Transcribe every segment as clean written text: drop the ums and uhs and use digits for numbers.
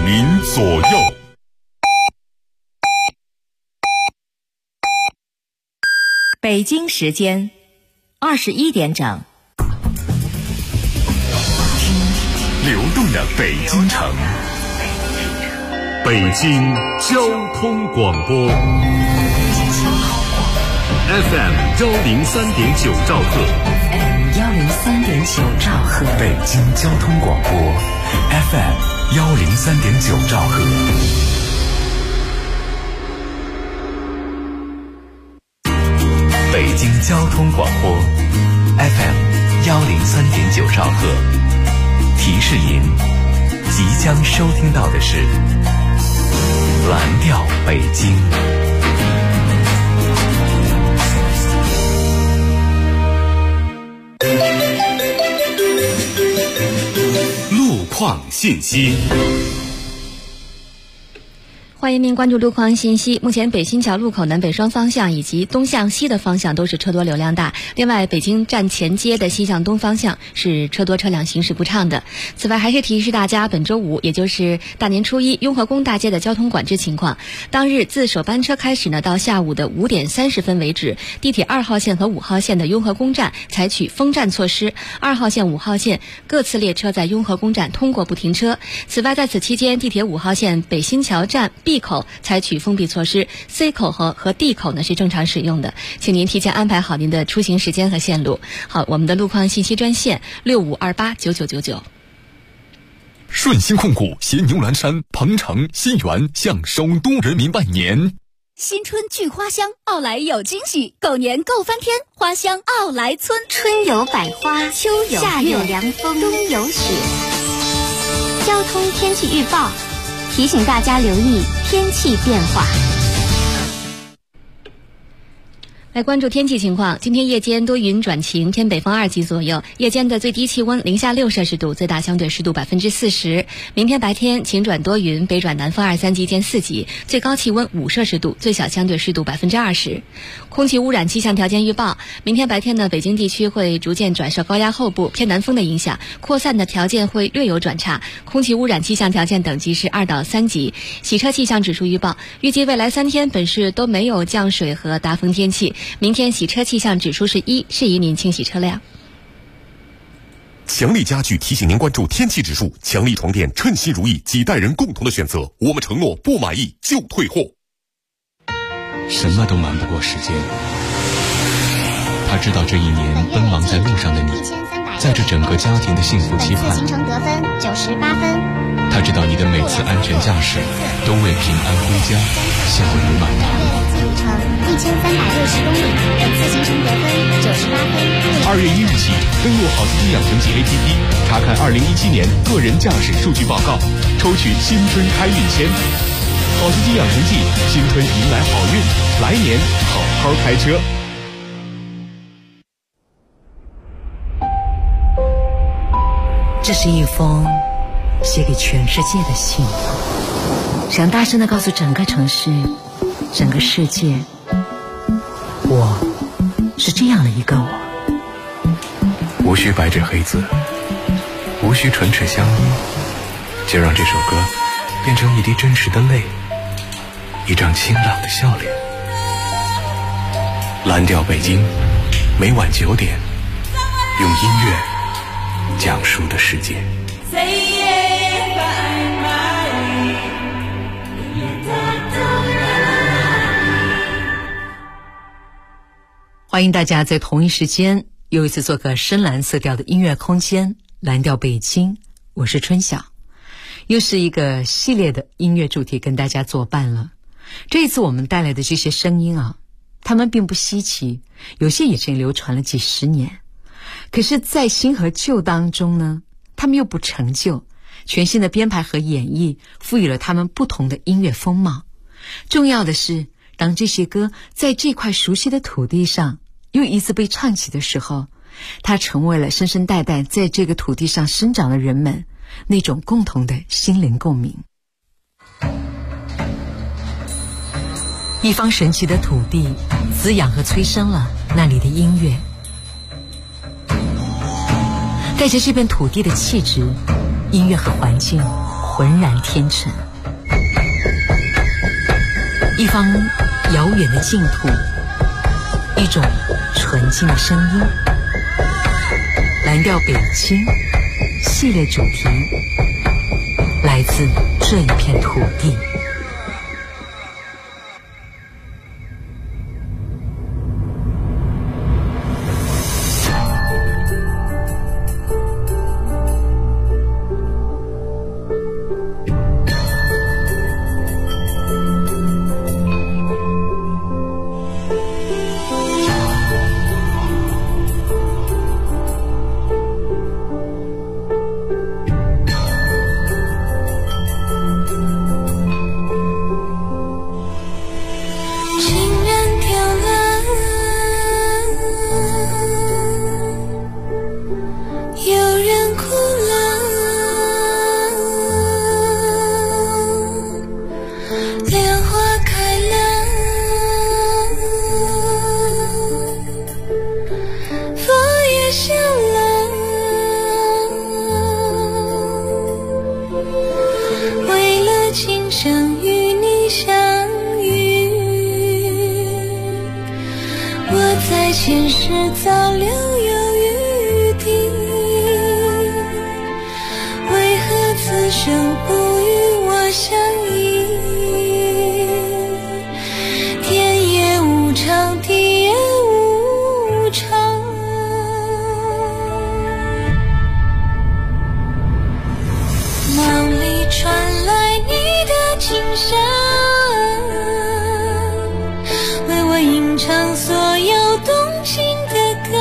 您左右。 北京时间21点整， 流动的北京城，北京交通广播 FM 103.9兆赫， FM 103.9兆赫， 北京交通广播 FM 103.9兆赫。北京交通广播 FM 103.9兆赫，提示您即将收听到的是蓝调北京。 路况信息。 欢迎您关注路况信息。目前北新桥路口南北双方向以及东向西的方向都是车多流量大，另外北京站前街的西向东方向是车多车辆行驶不畅的。此外还是提示大家，本周五也就是大年初一，雍和宫大街的交通管制情况。当日自首班车开始呢，到下午的5点30分为止，地铁2号线和5号线的雍和宫站采取封站措施，2号线5号线各次列车在雍和宫站通过不停车。此外在此期间，地铁5号线北新桥站B 口采取封闭措施， C 口和 D 口呢是正常使用的，请您提前安排好您的出行时间和线路。好，我们的路况信息专线65289999。 顺鑫控股携牛栏山、鹏城、新源向首都人民拜年。 新春聚花香，奥莱有惊喜，狗年够翻天，花香奥莱村。 春有百花，秋有夏有凉风，冬有雪。交通天气预报提醒大家留意天气变化。 来关注天气情况，今天夜间多云转晴，偏北风2级左右，夜间的最低气温零下6摄氏度，最大相对湿度40%。明天白天晴转多云，北转南风2、3级见4级，最高气温5摄氏度，最小相对湿度20%。空气污染气象条件预报，明天白天呢，北京地区会逐渐转受高压后部偏南风的影响，扩散的条件会略有转差，空气污染气象条件等级是2到3级。洗车气象指数预报，预计未来3天本市都没有降水和大风天气。明天洗车气象指数是1，适宜您清洗车辆。 强力家具提醒您关注天气指数，强力床垫称心如意，几代人共同的选择，我们承诺不满意就退货。 什么都瞒不过时间，他知道这一年奔忙在路上的你，载着整个家庭的幸福期盼。 行程得分98分。 他知道你的每次安全驾驶都为平安归家笑语满堂。 路程1360公里，本次行程得分98分。 2月1日起，登录好司机养成记 APP， 查看2017年个人驾驶数据报告，抽取新春开运签。好司机养成记，新春迎来好运，来年好好开车。 这是一封写给全世界的信，想大声地告诉整个城市、整个世界，我是这样的一个我。 无需白纸黑字，无需唇齿相依，就让这首歌变成一滴真实的泪，一张清朗的笑脸。蓝调北京，每晚9点，用音乐讲述的世界。 欢迎大家在同一时间又一次做个深蓝色调的音乐空间，蓝调北京，我是春晓。又是一个系列的音乐主题跟大家作伴了。这一次我们带来的这些声音啊，它们并不稀奇，有些已经流传了几十年，可是在新和旧当中呢，它们又不陈旧，全新的编排和演绎赋予了它们不同的音乐风貌。重要的是，当这些歌在这块熟悉的土地上又一次被唱起的时候，它成为了世世代代在这个土地上生长的人们那种共同的心灵共鸣。一方神奇的土地滋养和催生了那里的音乐，带着这片土地的气质，音乐和环境浑然天成。一方遥远的净土，一种纯净的声音。蓝调北京系列主题来自这一片土地。 前世早留有余地，为何此生不与我相依？天也无常，地也无常，梦里传来你的琴声，为我吟唱所有动情的歌，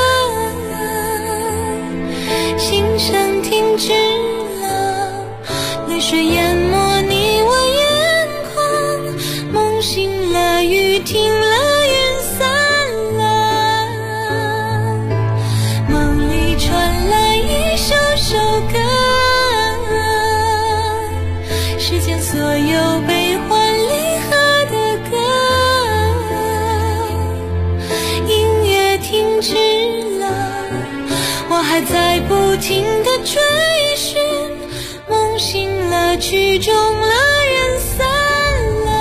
心声停止了，泪水淹没你我眼眶，梦醒了，雨停了，云散了，梦里传来一首首歌，世间所有悲欢离合的歌，音乐停止了，我还在不停地追寻，梦醒了，曲终了，人散了，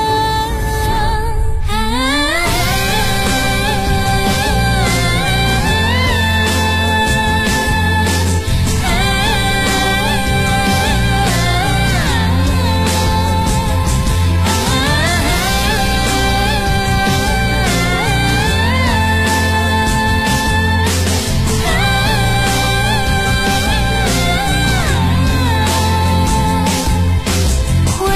回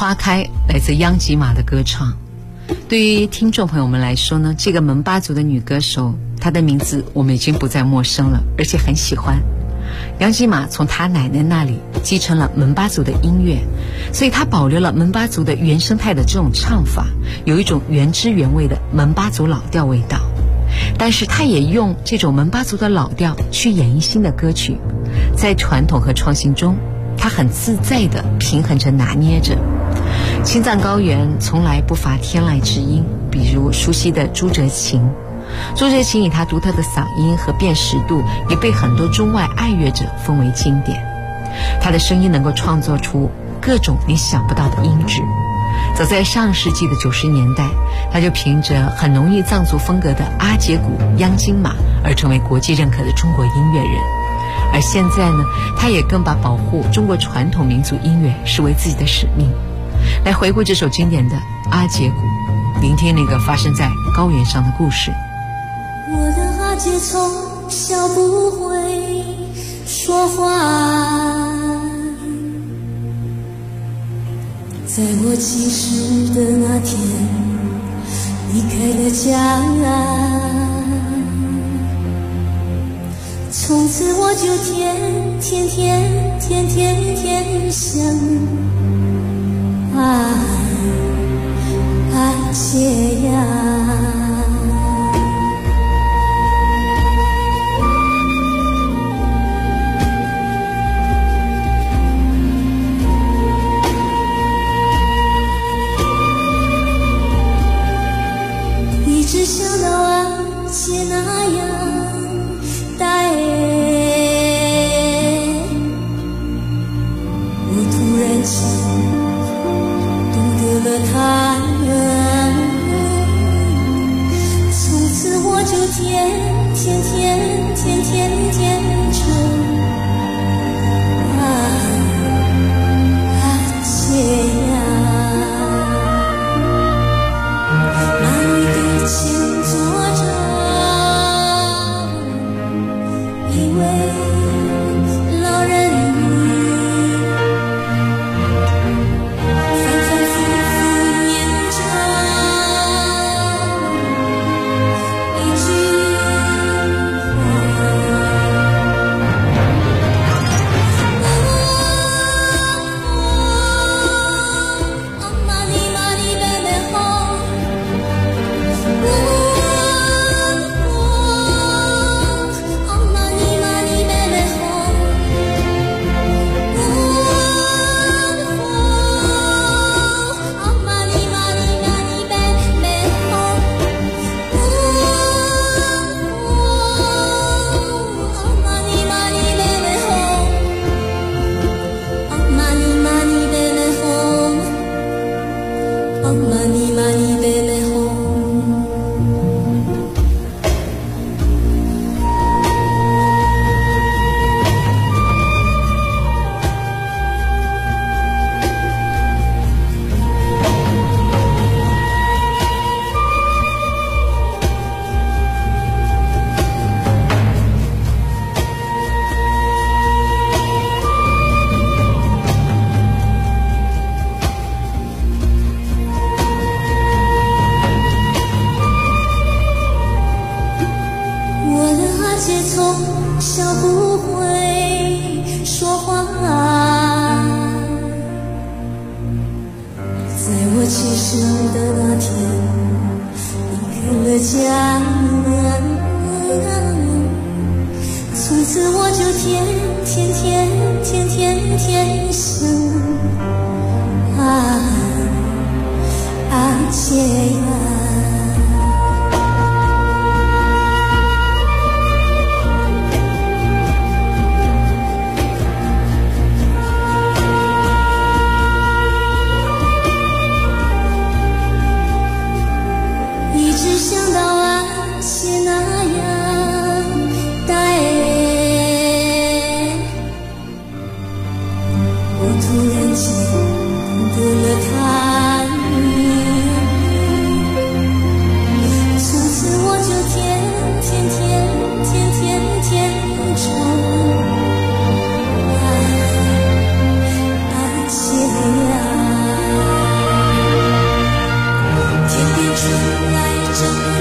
花开来自央吉玛的歌唱。对于听众朋友们来说呢，这个门巴族的女歌手，她的名字我们已经不再陌生了，而且很喜欢。央吉玛从她奶奶那里继承了门巴族的音乐，所以她保留了门巴族的原生态的这种唱法，有一种原汁原味的门巴族老调味道。但是她也用这种门巴族的老调去演绎新的歌曲，在传统和创新中，她很自在地平衡着拿捏着。青藏高原从来不乏天籁之音，比如熟悉的朱哲琴。朱哲琴以他独特的嗓音和辨识度，也被很多中外爱乐者封为经典。他的声音能够创作出各种你想不到的音质。早在上世纪的90年代，他就凭着很浓郁藏族风格的阿杰鼓、央金马而成为国际认可的中国音乐人。而现在呢，他也更把保护中国传统民族音乐视为自己的使命。来回顾这首经典的阿杰鼓，聆听那个发生在高原上的故事。 我的阿杰从小不会说话，在我记事的那天离开了家，从此我就天天想阿杰呀。一直想到阿杰那样大我突然间懂得了他，从此我就天天成阿杰呀。那里的前作者一位老人，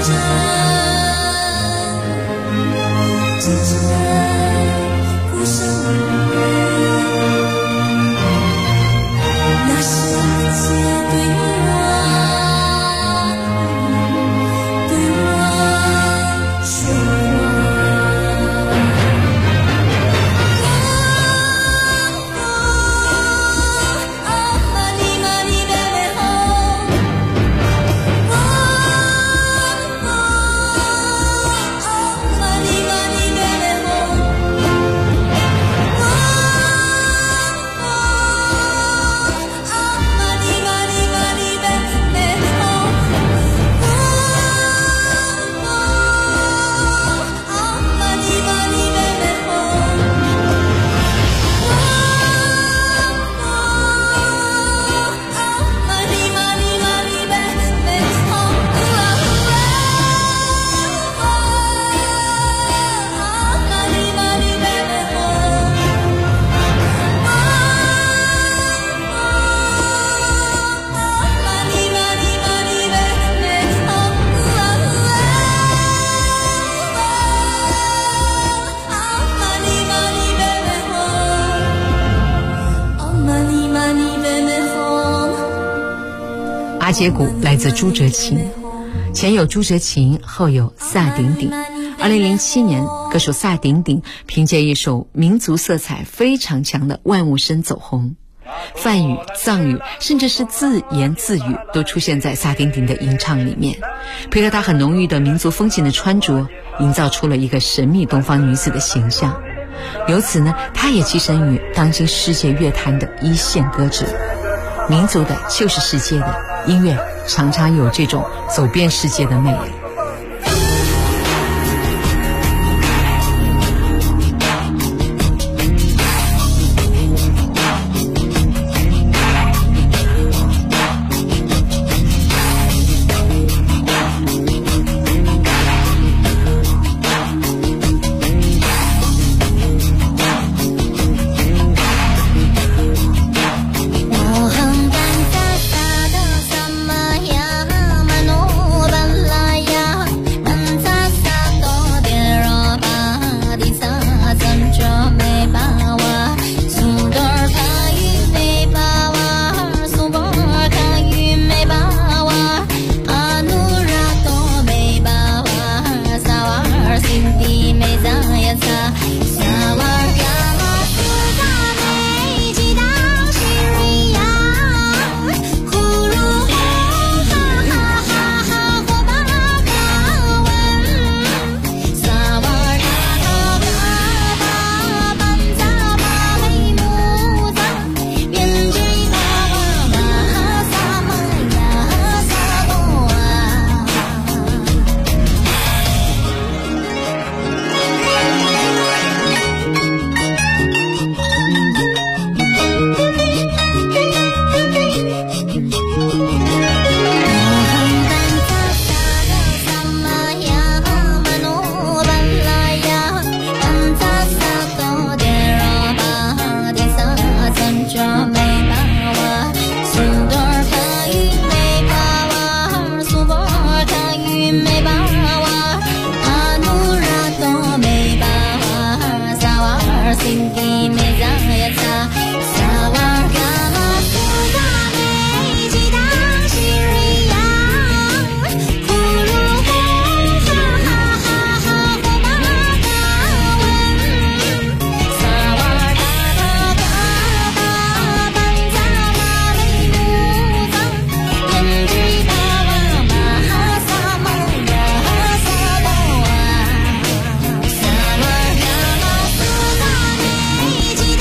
阿姐鼓来自朱哲琴，前有朱哲琴，后有萨顶顶。2007年，歌手萨顶顶凭借一首民族色彩非常强的《万物生》走红，梵语、藏语，甚至是自言自语都出现在萨顶顶的吟唱里面，配合她很浓郁的民族风情的穿着，营造出了一个神秘东方女子的形象。由此呢，她也跻身于当今世界乐坛的一线歌者。民族的就是世界的，音乐常常有这种走遍世界的魅力。 一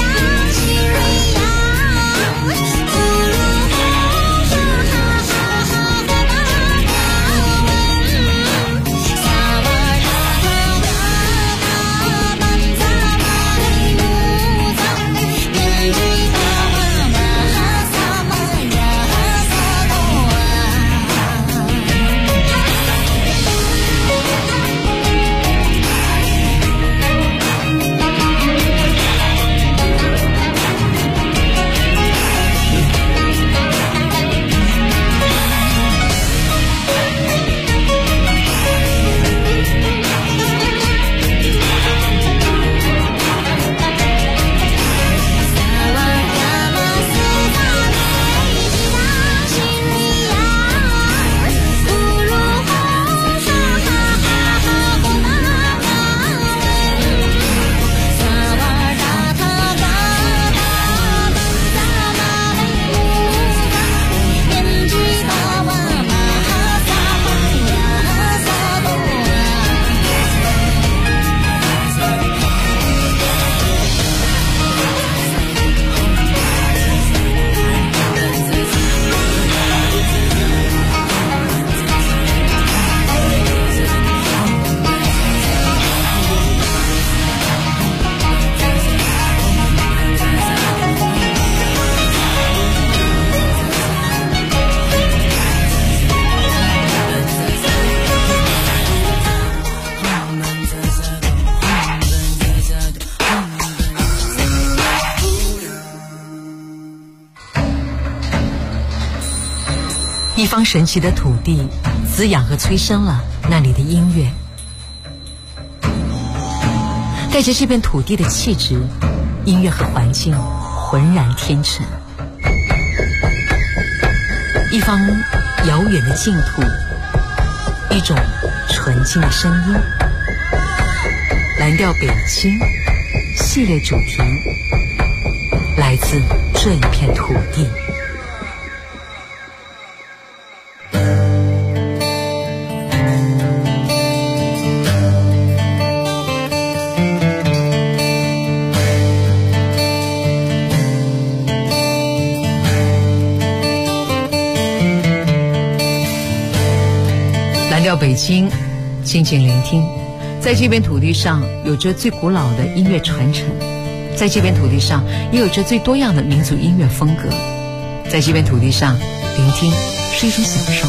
方神奇的土地滋养和催生了那里的音乐，带着这片土地的气质，音乐和环境浑然天成。一方遥远的净土，一种纯净的声音。蓝调北京系列主题来自这一片土地。蓝调北京，静静聆听。在这片土地上，有着最古老的音乐传承；在这片土地上，也有着最多样的民族音乐风格。在这片土地上，聆听是一种享受。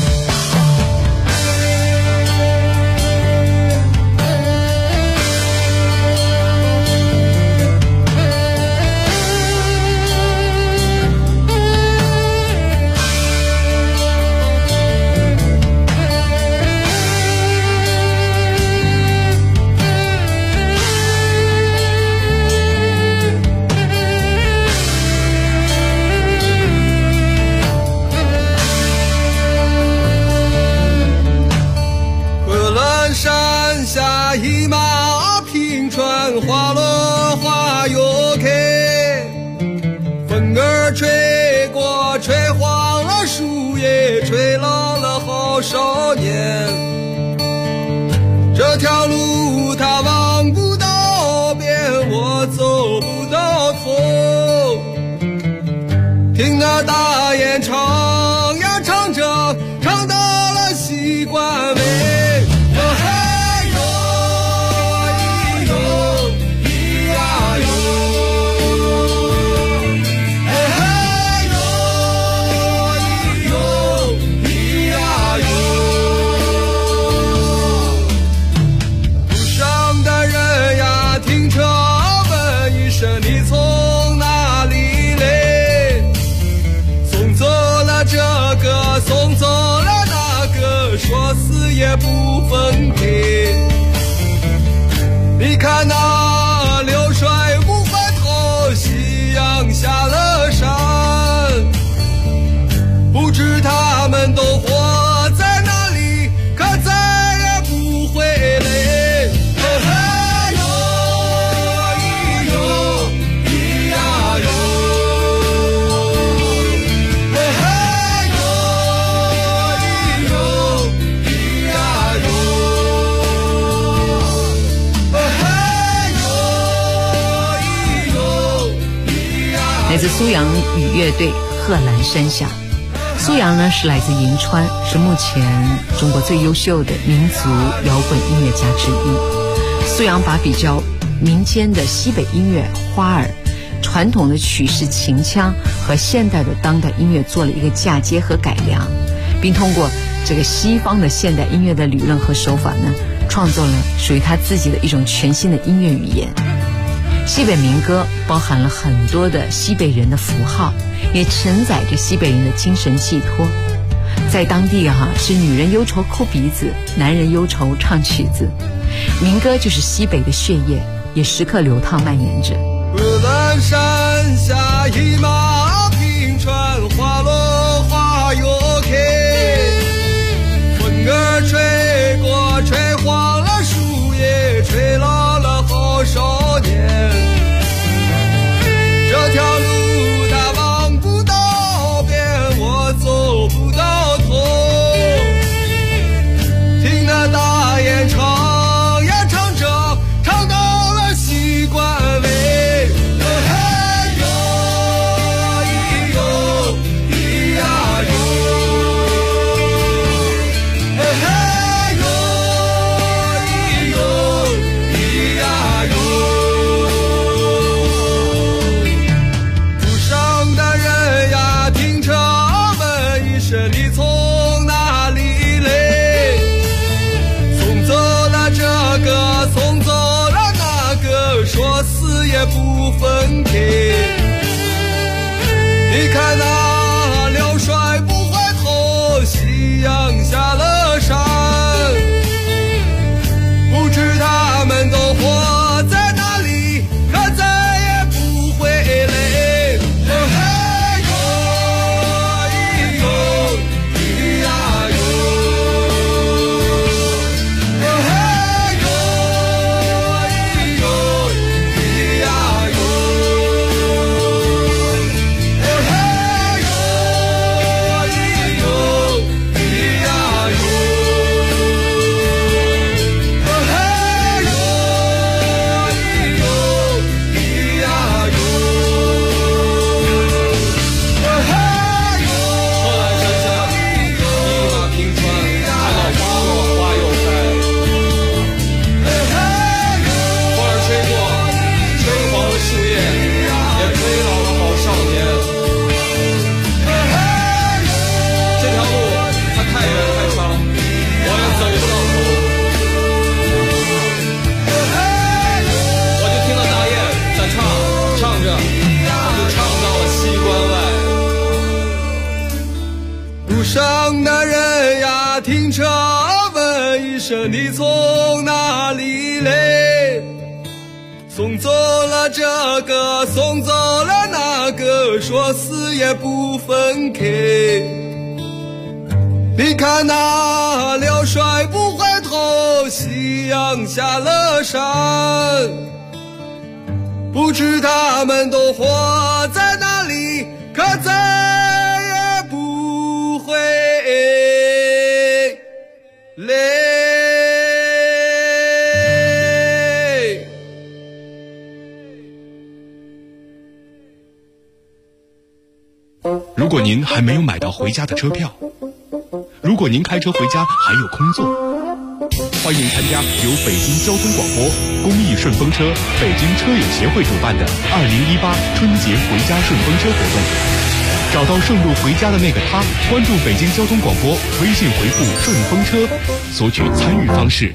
花落花又开，风儿吹过，吹黄了树叶，吹老了好少年。这条路它望不到边，我走不到头。听那大雁唱呀唱着，唱到了西关尾。送走了那个，说死也不分开。你看那流水不回头，夕阳下了山，不知他们都活在哪里，可再也不回来。 来自苏阳雨乐队《贺兰山下》。苏阳呢是来自银川，是目前中国最优秀的民族摇滚音乐家之一。苏阳把比较民间的西北音乐花儿、传统的曲式秦腔和现代的当代音乐做了一个嫁接和改良，并通过这个西方的现代音乐的理论和手法呢，创作了属于他自己的一种全新的音乐语言。西北民歌包含了很多的西北人的符号，也承载着西北人的精神寄托。在当地是女人忧愁抠鼻子，男人忧愁唱曲子。民歌就是西北的血液，也时刻流淌蔓延着。 贺兰山下一马平川，花落花又开，风儿吹过，吹黄了树叶，吹老了好少年。这条路它望不到边，我走不到头。听那大雁唱呀唱着，唱到了西关尾。 问一声你从哪里来，送走了这个，送走了那个，说死也不分开。你看那辽帅不回头，夕阳下了山，不知他们都活在哪里，可再也不会累。 如果您还没有买到回家的车票，如果您开车回家还有空座，欢迎参加由北京交通广播、公益顺风车、北京车友协会主办的2018春节回家顺风车活动。找到顺路回家的那个他，关注北京交通广播，微信回复顺风车，索取参与方式。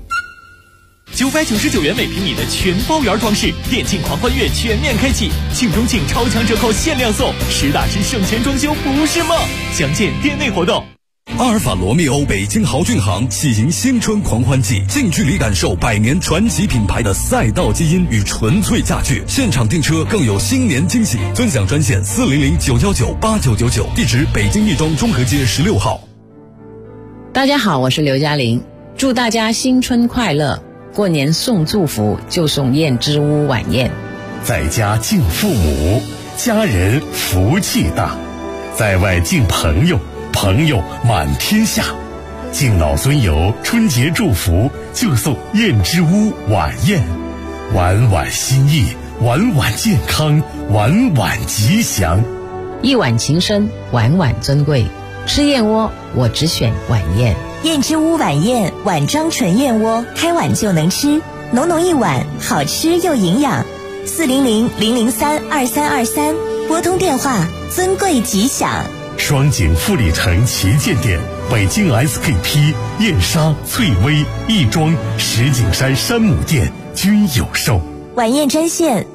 999元每平米的全包圆装饰，电竞狂欢月全面开启，庆中庆超强折扣限量送，实打实省钱装修不是梦。详见店内活动。 阿尔法罗密欧北京豪骏行喜迎新春狂欢季，近距离感受百年传奇品牌的赛道基因与纯粹驾趣，现场订车更有新年惊喜。尊享专线400-919-8999，地址北京亦庄中和街16号。 大家好，我是刘嘉玲，祝大家新春快乐。过年送祝福就送燕之屋晚宴， 在家敬父母，家人福气大；在外敬朋友，朋友满天下。敬老尊友春节祝福就送燕之屋晚宴，晚晚心意，晚晚健康，晚晚吉祥。 一碗情深，晚晚尊贵。吃燕窝我只选晚宴。 燕之屋晚宴，碗装纯燕窝，开碗就能吃，浓浓一碗，好吃又营养。400-003-2323，拨通电话，尊贵吉祥。 双井富力城旗舰店、北京 SKP、燕莎、翠微、亦庄、石景山山姆店均有售。 晚宴专线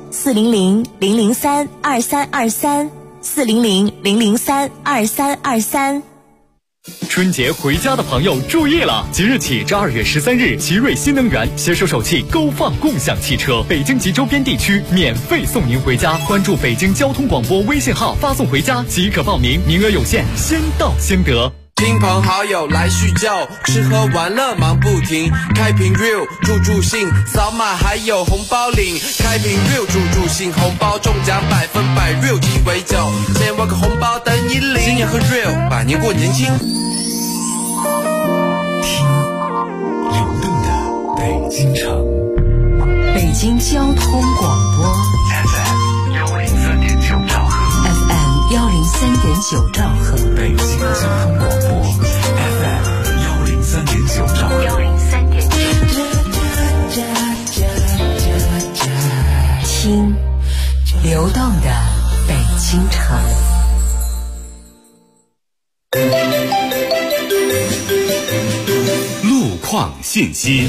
400-003-2323。400-003-2323。 春节回家的朋友注意了！即日起至2月13日，奇瑞新能源携手首汽勾放共享汽车，北京及周边地区免费送您回家。关注北京交通广播微信号，发送回家即可报名，名额有限，先到先得。 亲朋好友来叙旧，吃喝玩乐忙不停。开瓶 real 助兴，扫码还有红包领。开瓶 real 助兴，红包中奖100%， real 鸡尾酒，先挖个红包等你领。新年喝 real， 百年过年轻。 听流动的北京城， 北京交通广播 FM103.9兆赫 ，FM103.9兆赫， 北京交通广播 FM103.9兆赫 ，103.9。听流动的北京城。 路况信息。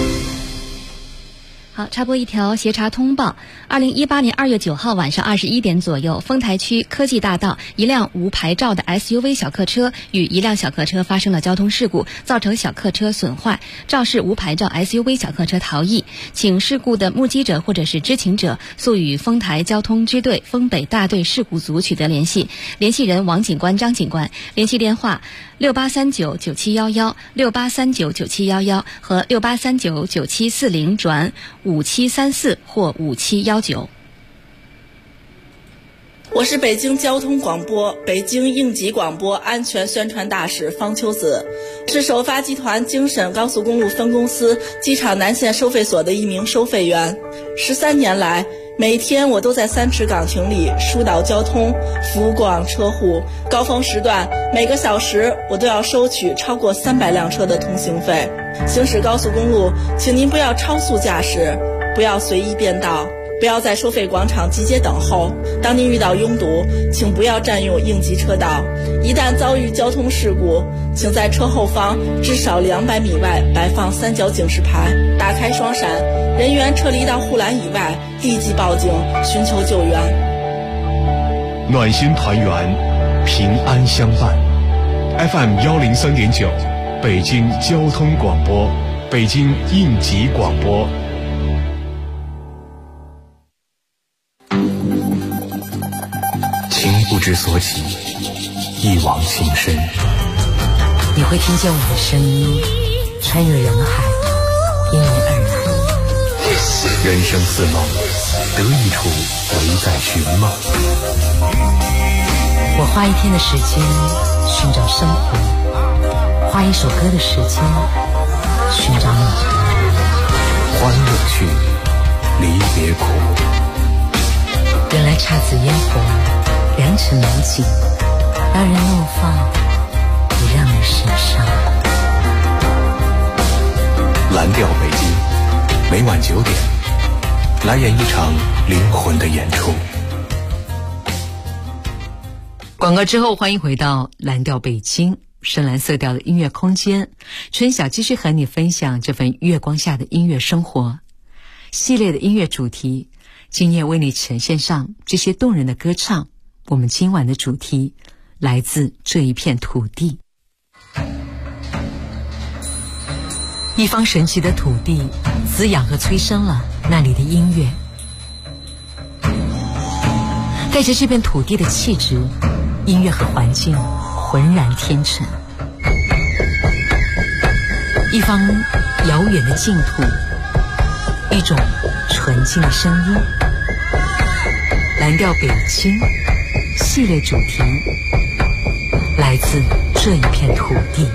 好，插播一条协查通报。2018年2月9号晚上21点左右，丰台区科技大道一辆无牌照的 SUV 小客车与一辆小客车发生了交通事故，造成小客车损坏，肇事无牌照 SUV 小客车逃逸。请事故的目击者或者是知情者速与丰台交通支队丰北大队事故组取得联系，联系人王警官、张警官，联系电话68399711、68399711和68399740-5734或5719。 我是北京交通广播北京应急广播安全宣传大使方秋子，是首发集团京沈高速公路分公司机场南线收费所的一名收费员。13年来，每天我都在3池岗亭里疏导交通，服务过往车户。高峰时段，每个小时我都要收取超过300辆车的通行费。行驶高速公路，请您不要超速驾驶，不要随意变道，不要在收费广场集结等候。当您遇到拥堵，请不要占用应急车道。一旦遭遇交通事故，请在车后方至少200米外摆放3角警示牌，打开双闪，人员撤离到护栏以外，立即报警寻求救援。 暖心团圆，平安相伴。FM103.9，北北京交通广播，北京应急广播。 情不知所起，一往情深。 你会听见我的声音穿越人海，因你而来。 人生似梦，得一处唯在寻梦。 我花一天的时间寻找生活，花一首歌的时间寻找你。 欢乐去，离别苦。 原来姹紫嫣红，良辰美景，让人怒放，也让人神伤。 蓝调北京，每晚9点，来演一场灵魂的演出。 广告之后，欢迎回到蓝调北京，深蓝色调的音乐空间。春晓继续和你分享这份月光下的音乐生活系列的音乐主题，今夜为你呈现上这些动人的歌唱。我们今晚的主题来自这一片土地，一方神奇的土地滋养和催生了那里的音乐，带着这片土地的气质，音乐和环境浑然天成。一方遥远的净土，一种纯净的声音。蓝调北京系列主题来自这一片土地。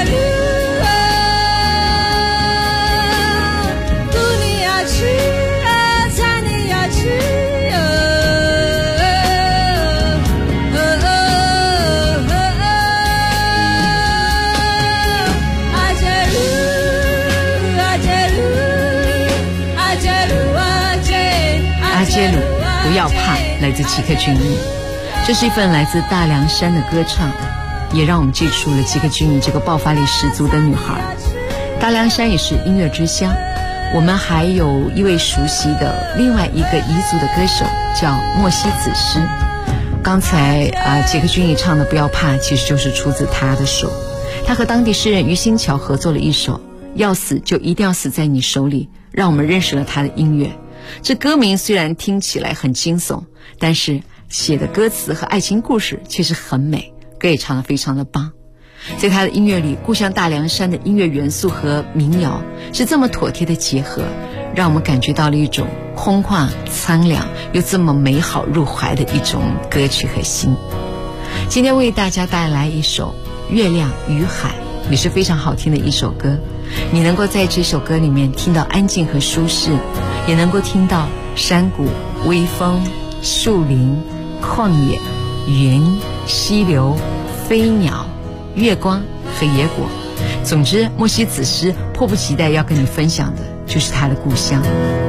去。 阿杰鲁不要怕，来自吉克隽逸。这是一份来自大凉山的歌唱，也让我们记住了吉克隽逸这个爆发力十足的女孩。大凉山也是音乐之乡，我们还有一位熟悉的另外一个彝族的歌手叫莫西子诗。刚才吉克隽逸唱的不要怕其实就是出自他的手。他和当地诗人于新桥合作了一首要死就一定要死在你手里，让我们认识了他的音乐。这歌名虽然听起来很惊悚，但是写的歌词和爱情故事却是很美，歌也唱得非常的棒。在他的音乐里，故乡大凉山的音乐元素和民谣是这么妥帖的结合，让我们感觉到了一种空旷苍凉又这么美好入怀的一种歌曲和心。今天为大家带来一首月亮与海，也是非常好听的一首歌。你能够在这首歌里面听到安静和舒适，也能够听到山谷、微风、树林、旷野、云、溪流、飞鸟、月光和野果。总之，莫西子诗迫不及待要跟你分享的就是他的故乡。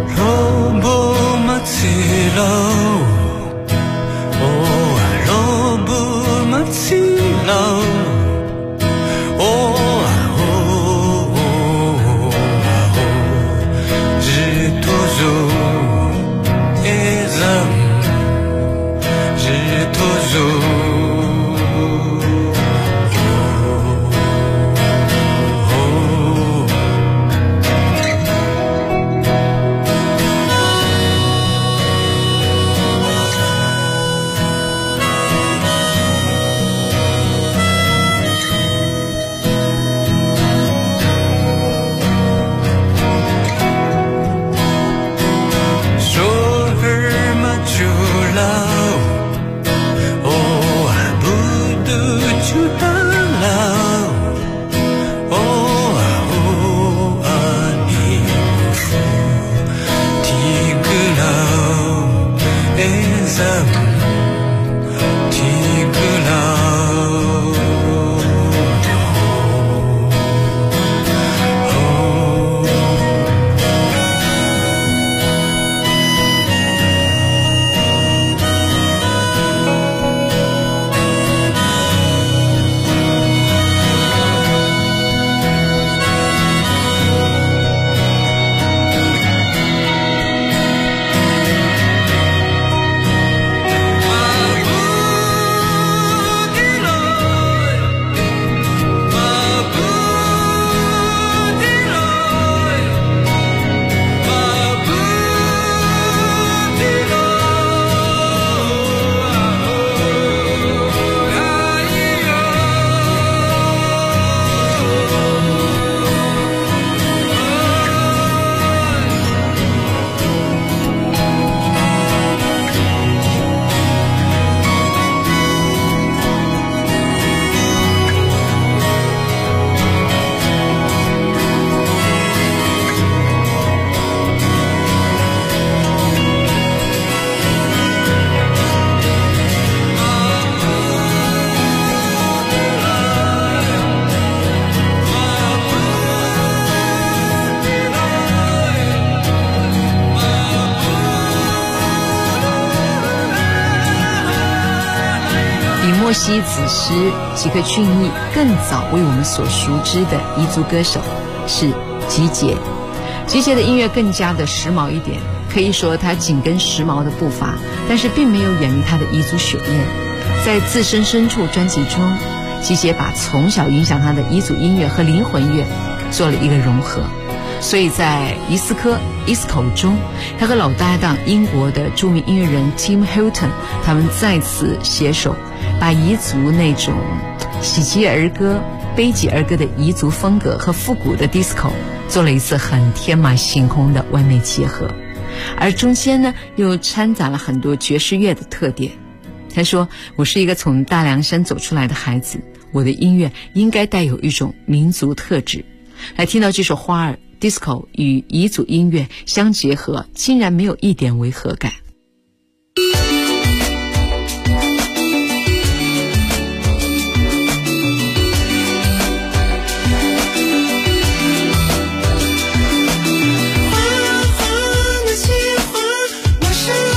莫西子诗、吉克隽逸更早为我们所熟知的彝族歌手是吉杰。吉杰的音乐更加的时髦一点，可以说他紧跟时髦的步伐，但是并没有远离他的彝族血液。在自身深处专辑中，吉杰把从小影响他的彝族音乐和灵魂乐做了一个融合。所以在伊斯科 ISCO 中，他和老搭档英国的著名音乐人 Tim Hilton 他们再次携手，把彝族那种喜极儿歌、悲极儿歌的彝族风格和复古的 disco 做了一次很天马行空的完美结合，而中间呢又掺杂了很多爵士乐的特点。他说，我是一个从大凉山走出来的孩子，我的音乐应该带有一种民族特质。来听到这首花儿， disco 与彝族音乐相结合，竟然没有一点违和感。 花花的喜欢，我是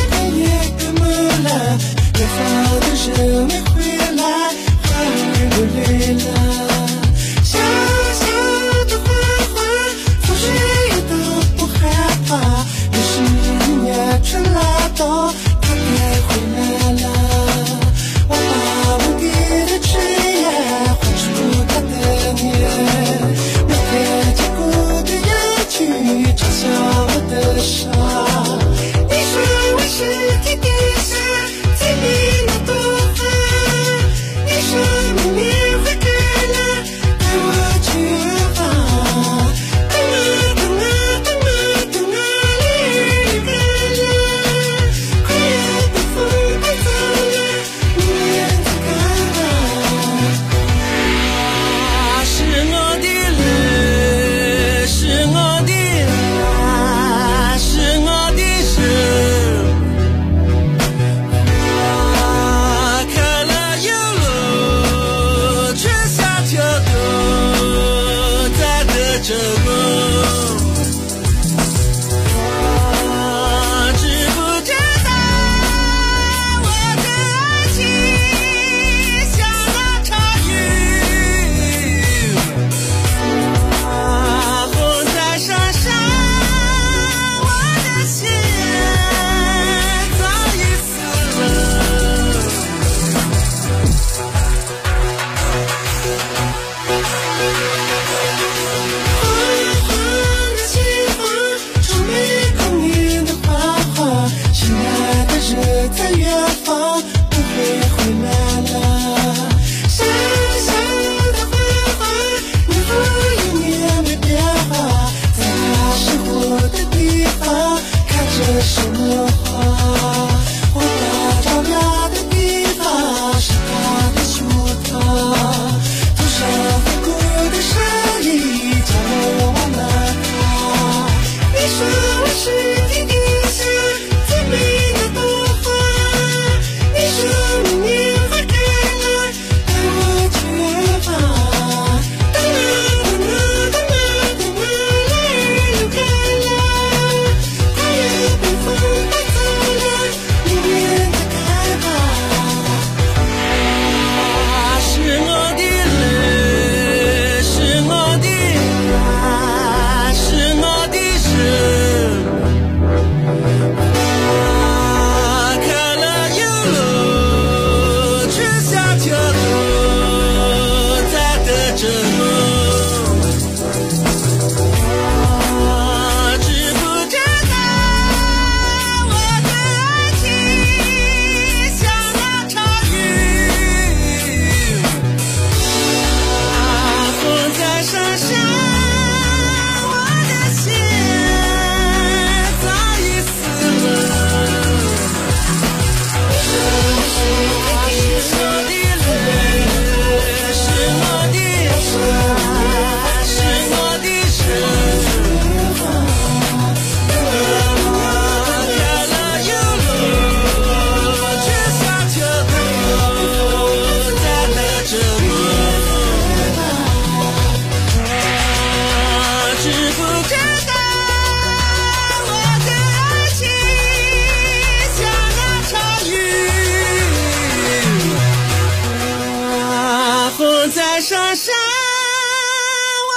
沙沙，我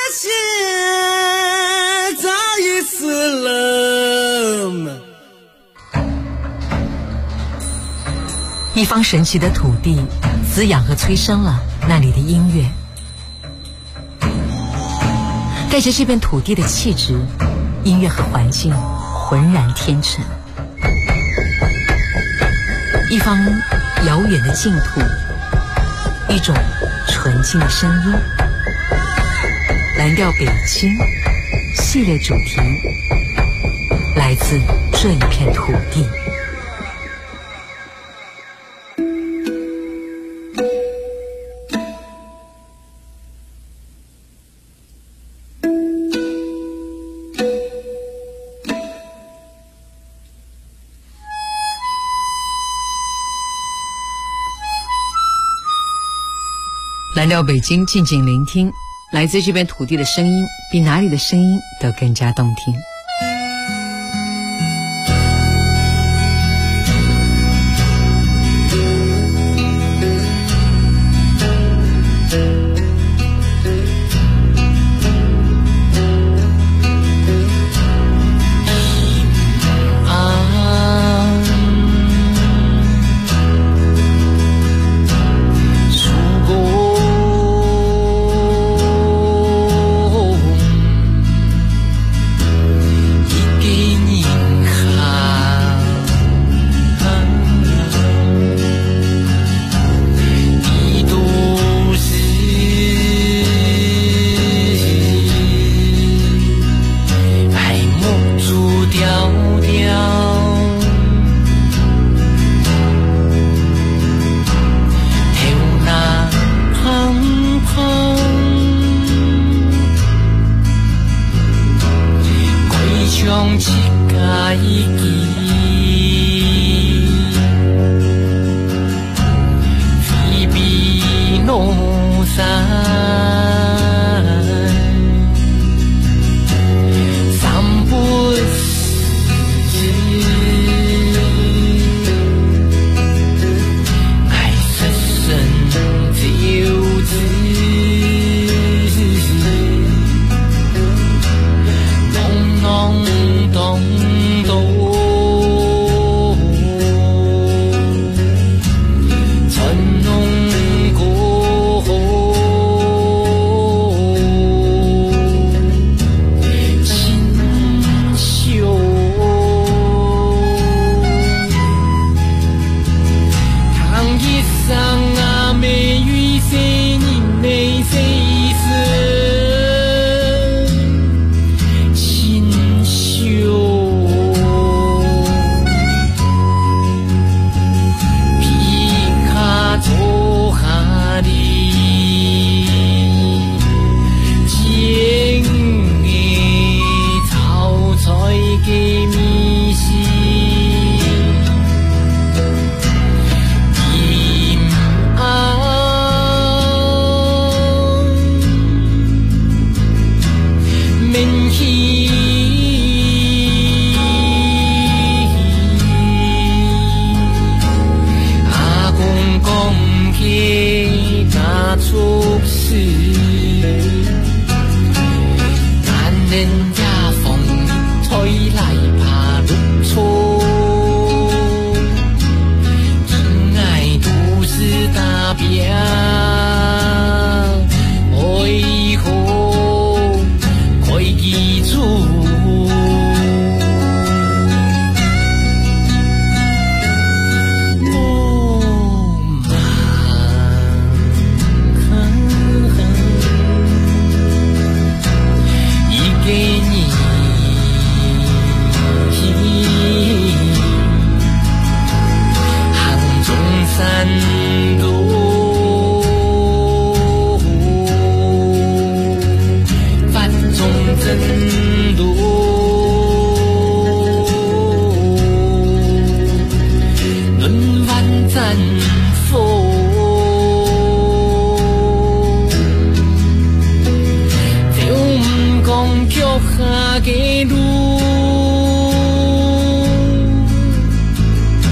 的心再一次冷。 一方神奇的土地，滋养和催生了那里的音乐，带着这片土地的气质，音乐和环境浑然天成。一方遥远的净土，一种纯净的声音。蓝调北京系列主题来自这一片土地。蓝调北京，静静聆听，来自这片土地的声音，比哪里的声音都更加动听。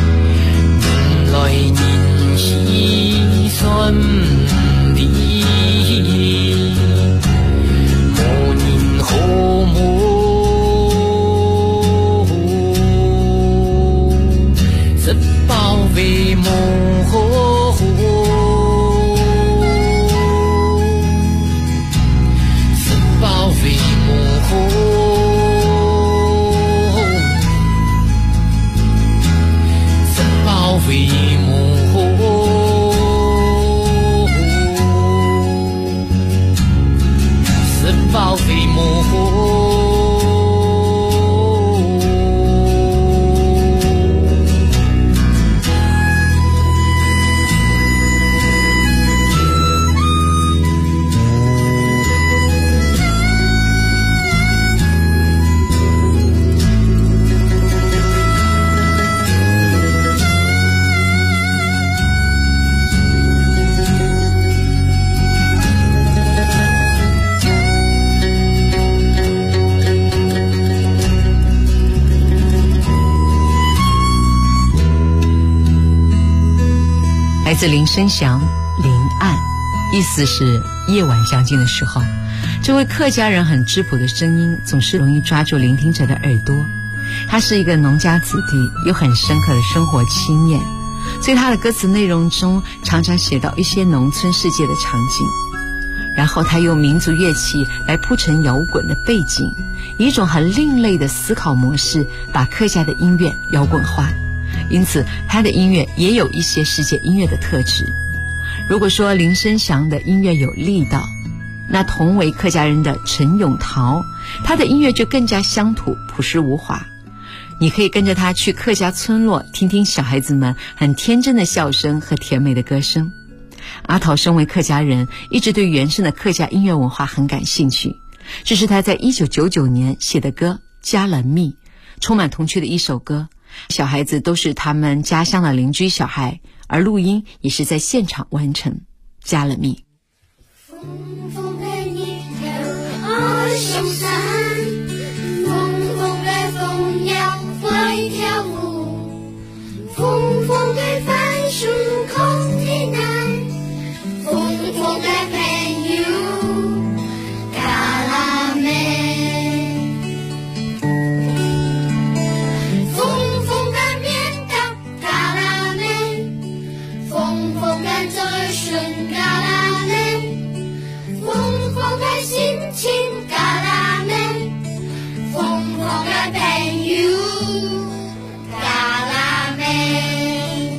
原来人是算离。 飞模糊，森宝飞模糊，森宝飞模糊，森宝飞模糊。 来自林生祥，临岸，意思是夜晚将近的时候。这位客家人很质朴的声音总是容易抓住聆听者的耳朵。他是一个农家子弟，有很深刻的生活经验，所以他的歌词内容中常常写到一些农村世界的场景，然后他用民族乐器来铺成摇滚的背景，以一种很另类的思考模式把客家的音乐摇滚化，因此他的音乐也有一些世界音乐的特质。如果说林生祥的音乐有力道，那同为客家人的陈永桃，他的音乐就更加乡土朴实无华。你可以跟着他去客家村落，听听小孩子们很天真的笑声和甜美的歌声。阿桃身为客家人，一直对原生的客家音乐文化很感兴趣。这是他在1999年写的歌《加了蜜》，充满童趣的一首歌。小孩子都是他们家乡的邻居小孩，而录音也是在现场完成。加了蜜。 风风的你好凶残，风风的风要会跳舞，风风的番薯空的难，风风的朋友嘎啦妹，风风的面条嘎啦妹，风风的嘴唇嘎啦妹，风风的心情嘎啦妹，风风的朋友嘎啦妹，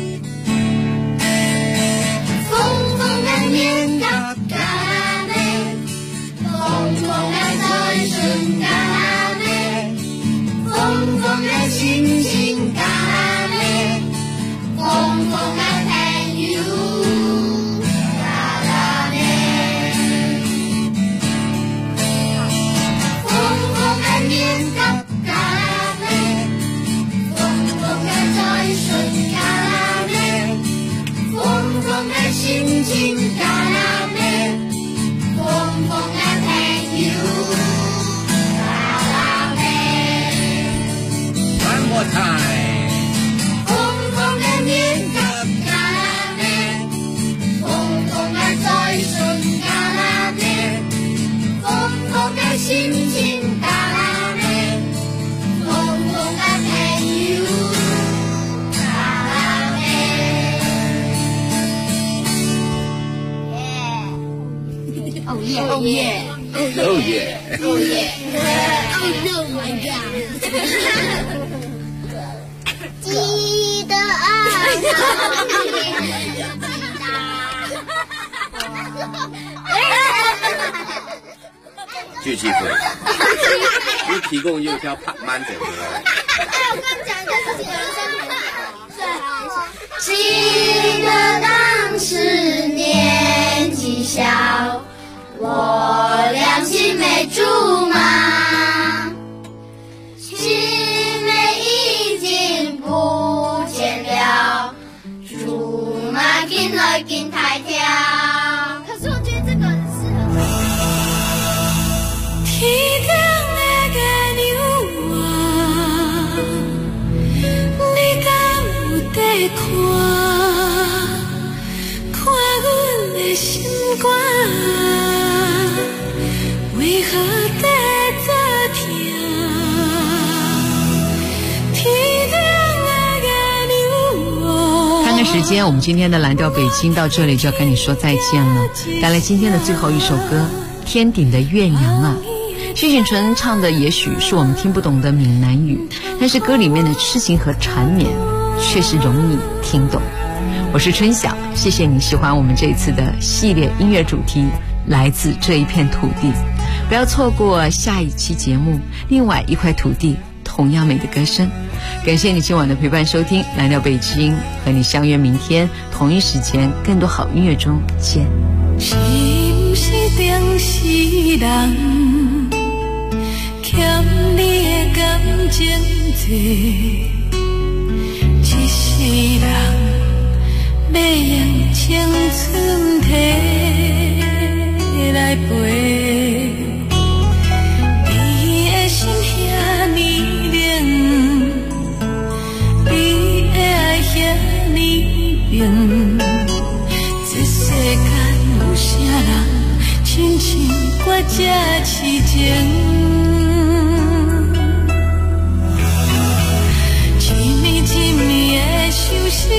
风风的面条嘎啦妹，风风的嘴唇嘎啦妹，风风的心情嘎啦妹，风风的朋友嘎啦妹，风风的面条嘎啦妹，风风的嘴唇嘎啦妹，风风的心情嘎啦妹，风风的朋友嘎啦妹。 One more time。 风风的面条嘎啦妹，风风的嘴唇嘎啦妹，风风的心情嘎啦妹，风风的朋友嘎啦妹。Oh yeah! Oh yeah! Oh yeah! Oh yeah! Oh no, my God! 记得啊， 就机会，你提供又要拍慢点的。 我刚讲的事情有记得当时年纪小，我俩青梅竹马，青梅已经不见了，竹马紧来紧抬跳。可是我觉得这个很适合。天顶那个牛啊，你敢有在看阮的心肝，为何在这听？天顶那个牛啊， 时间，我们今天的蓝调北京到这里就要跟你说再见了。带来今天的最后一首歌《天顶的月娘》啊，徐锦纯唱的也许是我们听不懂的闽南语，但是歌里面的痴情和缠绵却是容易听懂。我是春晓，谢谢你喜欢我们这一次的系列音乐主题来自这一片土地，不要错过下一期节目，另外一块土地同样美的歌声。感谢你今晚的陪伴收听蓝调北京，和你相约明天同一时间更多好音乐中见。 是不是定是人欠你的感情多，一世人要用青春体来陪，你的心遐呢冷，你的爱遐呢冰，这世间有啥人亲像我这痴情？一暝一暝的相思，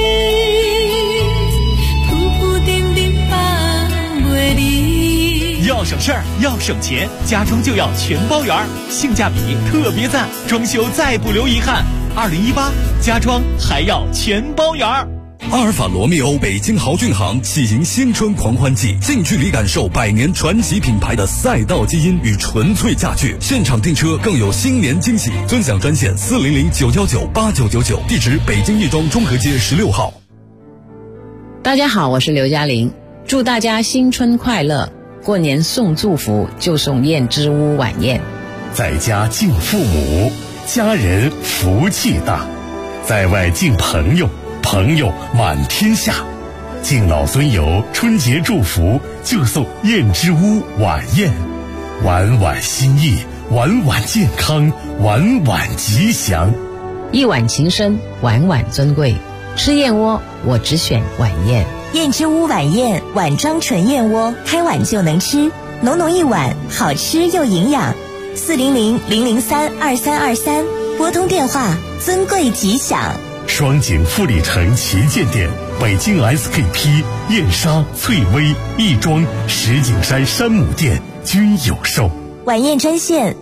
浮浮沉沉放袂离。 要省事儿，要省钱，家装就要全包圆，性价比特别赞，装修再不留遗憾。2018家装还要全包圆。 阿尔法罗密欧北京豪骏行喜迎新春狂欢季，近距离感受100年传奇品牌的赛道基因与纯粹家具，现场订车更有新年惊喜。尊享专线400-919-8999，地址北京亦庄中和街16号。 大家好，我是刘嘉玲，祝大家新春快乐，过年送祝福就送燕之屋晚宴。 在家敬父母，家人福气大；在外敬朋友，朋友满天下。敬老尊友，春节祝福就送燕之屋晚宴，晚晚心意，晚晚健康，晚晚吉祥。 一碗情深，晚晚尊贵，吃燕窝我只选晚宴。 燕之屋晚宴，碗装纯燕窝，开碗就能吃，浓浓一碗，好吃又营养。400-003-2323，拨通电话，尊贵吉祥。 双井富力城旗舰店、北京 SKP、燕莎、翠微、亦庄、石景山山姆店均有售。 晚宴专线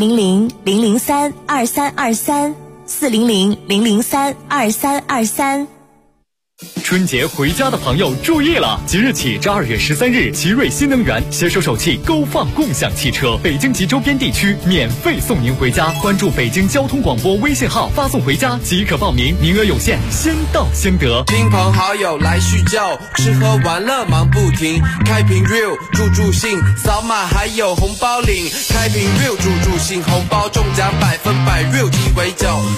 400-003-2323，400-003-2323。 春节回家的朋友注意了！即日起至2月13日，奇瑞新能源携手手气勾放共享汽车，北京及周边地区免费送您回家。关注北京交通广播微信号，发送回家即可报名，名额有限，先到先得。 亲朋好友来叙旧，吃喝玩乐忙不停。开瓶 real 助兴，扫码还有红包领。开瓶 real 助兴，红包中奖100%，real 鸡尾酒。